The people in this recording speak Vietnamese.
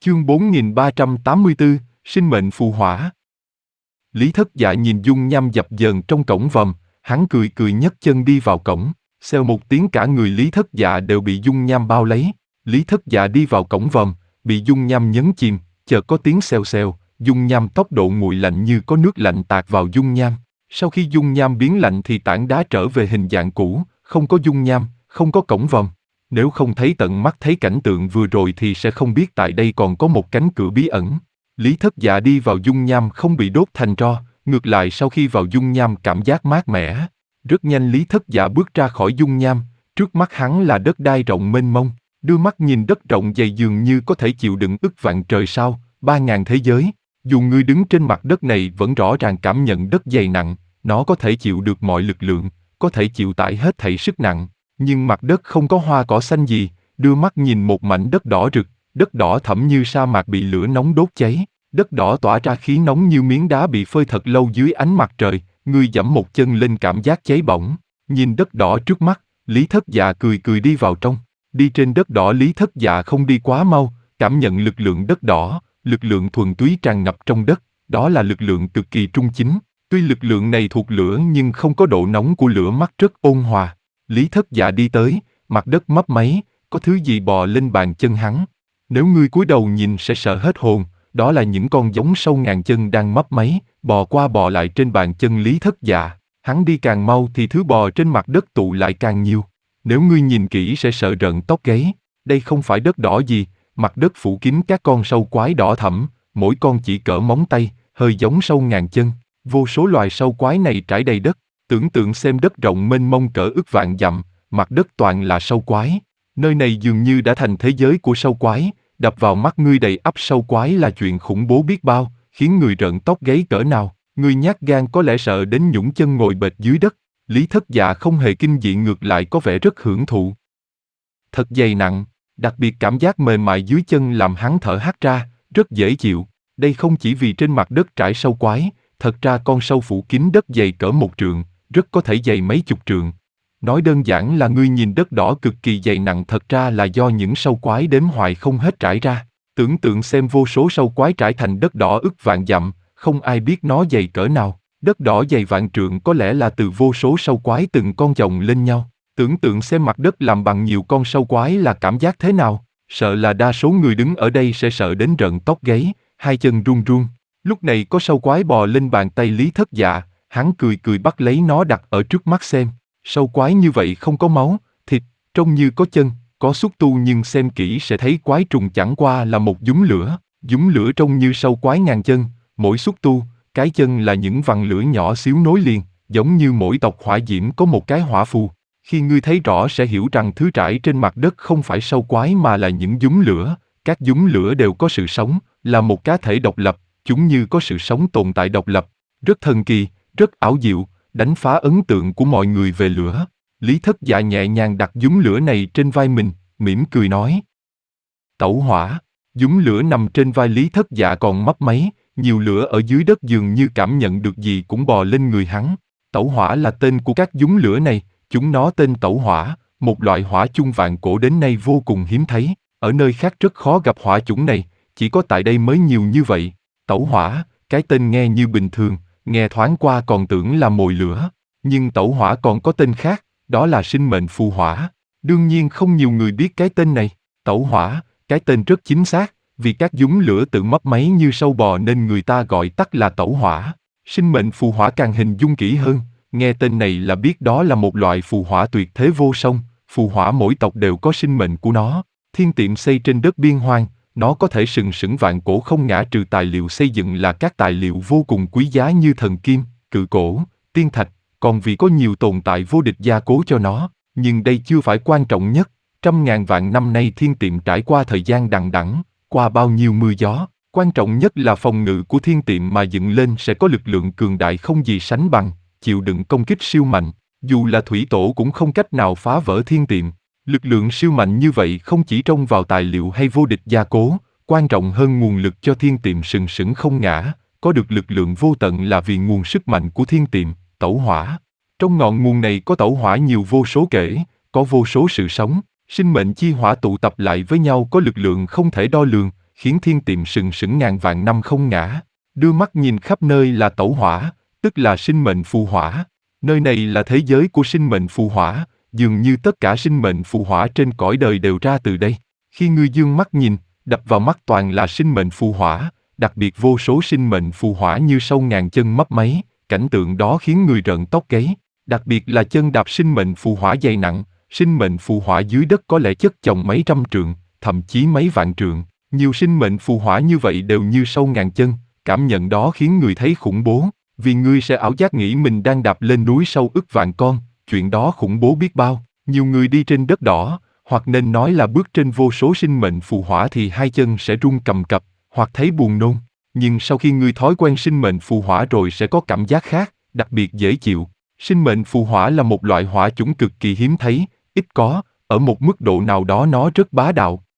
Chương 4384, sinh mệnh phù hỏa. Lý Thất Dạ nhìn dung nham dập dờn trong cổng vòm, hắn cười cười nhấc chân đi vào cổng, xèo một tiếng cả người Lý Thất Dạ đều bị dung nham bao lấy. Lý Thất Dạ đi vào cổng vòm, bị dung nham nhấn chìm, chợt có tiếng xèo xèo, dung nham tốc độ nguội lạnh như có nước lạnh tạt vào dung nham. Sau khi dung nham biến lạnh thì tảng đá trở về hình dạng cũ, không có dung nham, không có cổng vòm. Nếu không thấy tận mắt thấy cảnh tượng vừa rồi thì sẽ không biết tại đây còn có một cánh cửa bí ẩn. Lý Thất Dạ đi vào dung nham không bị đốt thành tro, ngược lại sau khi vào dung nham cảm giác mát mẻ. Rất nhanh Lý Thất Dạ bước ra khỏi dung nham, trước mắt hắn là đất đai rộng mênh mông, đưa mắt nhìn đất rộng dày dường như có thể chịu đựng ức vạn trời sao, 3.000 thế giới. Dù ngươi đứng trên mặt đất này vẫn rõ ràng cảm nhận đất dày nặng, nó có thể chịu được mọi lực lượng, có thể chịu tải hết thảy sức nặng. Nhưng mặt đất không có hoa cỏ xanh gì, đưa mắt nhìn một mảnh đất đỏ rực, đất đỏ thẫm như sa mạc bị lửa nóng đốt cháy, đất đỏ tỏa ra khí nóng như miếng đá bị phơi thật lâu dưới ánh mặt trời, ngươi giẫm một chân lên cảm giác cháy bỏng. Nhìn đất đỏ trước mắt, Lý Thất Dạ cười cười đi vào trong. Đi trên đất đỏ Lý Thất Dạ không đi quá mau, cảm nhận lực lượng đất đỏ, lực lượng thuần túy tràn ngập trong đất, đó là lực lượng cực kỳ trung chính. Tuy lực lượng này thuộc lửa nhưng không có độ nóng của lửa mắt rất ôn hòa. Lý Thất Dạ đi tới, mặt đất mấp máy, có thứ gì bò lên bàn chân hắn. Nếu ngươi cúi đầu nhìn sẽ sợ hết hồn, đó là những con giống sâu ngàn chân đang mấp máy, bò qua bò lại trên bàn chân Lý Thất Dạ. Hắn đi càng mau thì thứ bò trên mặt đất tụ lại càng nhiều. Nếu ngươi nhìn kỹ sẽ sợ rợn tóc gáy. Đây không phải đất đỏ gì, mặt đất phủ kín các con sâu quái đỏ thẫm, mỗi con chỉ cỡ móng tay, hơi giống sâu ngàn chân. Vô số loài sâu quái này trải đầy đất. Tưởng tượng xem đất rộng mênh mông cỡ ức vạn dặm, mặt đất toàn là sâu quái. Nơi này dường như đã thành thế giới của sâu quái, đập vào mắt ngươi đầy ắp sâu quái là chuyện khủng bố biết bao, khiến người rợn tóc gáy cỡ nào. Ngươi nhát gan có lẽ sợ đến nhũng chân ngồi bệt dưới đất. Lý Thất Dạ không hề kinh dị, ngược lại có vẻ rất hưởng thụ. Thật dày nặng, đặc biệt cảm giác mềm mại dưới chân làm hắn thở hắt ra, rất dễ chịu. Đây không chỉ vì trên mặt đất trải sâu quái, thật ra con sâu phủ kín đất dày cỡ 1 trượng, rất có thể dày mấy chục trượng. Nói đơn giản là ngươi nhìn đất đỏ cực kỳ dày nặng thật ra là do những sâu quái đếm hoài không hết trải ra. Tưởng tượng xem vô số sâu quái trải thành đất đỏ ức vạn dặm, không ai biết nó dày cỡ nào. Đất đỏ dày vạn trượng có lẽ là từ vô số sâu quái từng con chồng lên nhau. Tưởng tượng xem mặt đất làm bằng nhiều con sâu quái là cảm giác thế nào. Sợ là đa số người đứng ở đây sẽ sợ đến rợn tóc gáy, hai chân run run. Lúc này có sâu quái bò lên bàn tay Lý Thất Dạ, hắn cười cười bắt lấy nó đặt ở trước mắt xem. Sâu quái như vậy không có máu, thịt, trông như có chân, có xúc tu nhưng xem kỹ sẽ thấy quái trùng chẳng qua là một dúm lửa. Dúm lửa trông như sâu quái ngàn chân, mỗi xúc tu, cái chân là những vằn lửa nhỏ xíu nối liền, giống như mỗi tộc hỏa diễm có một cái hỏa phù. Khi ngươi thấy rõ sẽ hiểu rằng thứ trải trên mặt đất không phải sâu quái mà là những dúm lửa. Các dúm lửa đều có sự sống, là một cá thể độc lập, chúng như có sự sống tồn tại độc lập. Rất thần kỳ, rất ảo diệu, đánh phá ấn tượng của mọi người về lửa. Lý Thất Dạ nhẹ nhàng đặt dúm lửa này trên vai mình, mỉm cười nói. Tẩu hỏa. Dúm lửa nằm trên vai Lý Thất Dạ còn mấp máy, nhiều lửa ở dưới đất dường như cảm nhận được gì cũng bò lên người hắn. Tẩu hỏa là tên của các dúm lửa này, chúng nó tên tẩu hỏa, một loại hỏa chung vạn cổ đến nay vô cùng hiếm thấy. Ở nơi khác rất khó gặp hỏa chủng này, chỉ có tại đây mới nhiều như vậy. Tẩu hỏa, cái tên nghe như bình thường, nghe thoáng qua còn tưởng là mồi lửa. Nhưng tẩu hỏa còn có tên khác, đó là sinh mệnh phù hỏa. Đương nhiên không nhiều người biết cái tên này. Tẩu hỏa, cái tên rất chính xác, vì các dúm lửa tự mấp máy như sâu bò nên người ta gọi tắt là tẩu hỏa. Sinh mệnh phù hỏa càng hình dung kỹ hơn, nghe tên này là biết đó là một loại phù hỏa tuyệt thế vô song. Phù hỏa mỗi tộc đều có sinh mệnh của nó. Thiên tiệm xây trên đất biên hoang, nó có thể sừng sững vạn cổ không ngã trừ tài liệu xây dựng là các tài liệu vô cùng quý giá như thần kim, cự cổ, tiên thạch, còn vì có nhiều tồn tại vô địch gia cố cho nó. Nhưng đây chưa phải quan trọng nhất, trăm ngàn vạn năm nay thiên tiệm trải qua thời gian đằng đẵng, qua bao nhiêu mưa gió, quan trọng nhất là phòng ngự của thiên tiệm mà dựng lên sẽ có lực lượng cường đại không gì sánh bằng, chịu đựng công kích siêu mạnh, dù là thủy tổ cũng không cách nào phá vỡ thiên tiệm. Lực lượng siêu mạnh như vậy không chỉ trông vào tài liệu hay vô địch gia cố, quan trọng hơn nguồn lực cho thiên tiệm sừng sững không ngã, có được lực lượng vô tận là vì nguồn sức mạnh của thiên tiệm, tẩu hỏa. Trong ngọn nguồn này có tẩu hỏa nhiều vô số kể, có vô số sự sống, sinh mệnh chi hỏa tụ tập lại với nhau có lực lượng không thể đo lường, khiến thiên tiệm sừng sững ngàn vạn năm không ngã. Đưa mắt nhìn khắp nơi là tẩu hỏa, tức là sinh mệnh phù hỏa. Nơi này là thế giới của sinh mệnh phù hỏa, dường như tất cả sinh mệnh phù hỏa trên cõi đời đều ra từ đây. Khi ngươi dương mắt nhìn, đập vào mắt toàn là sinh mệnh phù hỏa, đặc biệt vô số sinh mệnh phù hỏa như sâu ngàn chân mấp máy, cảnh tượng đó khiến người rợn tóc gáy. Đặc biệt là chân đạp sinh mệnh phù hỏa dày nặng, sinh mệnh phù hỏa dưới đất có lẽ chất chồng mấy trăm trượng, thậm chí mấy vạn trượng. Nhiều sinh mệnh phù hỏa như vậy đều như sâu ngàn chân, cảm nhận đó khiến người thấy khủng bố, vì ngươi sẽ ảo giác nghĩ mình đang đạp lên núi sâu ức vạn con, chuyện đó khủng bố biết bao. Nhiều người đi trên đất đỏ, hoặc nên nói là bước trên vô số sinh mệnh phù hỏa thì hai chân sẽ run cầm cập, hoặc thấy buồn nôn. Nhưng sau khi ngươi thói quen sinh mệnh phù hỏa rồi sẽ có cảm giác khác, đặc biệt dễ chịu. Sinh mệnh phù hỏa là một loại hỏa chủng cực kỳ hiếm thấy, ít có, ở một mức độ nào đó nó rất bá đạo.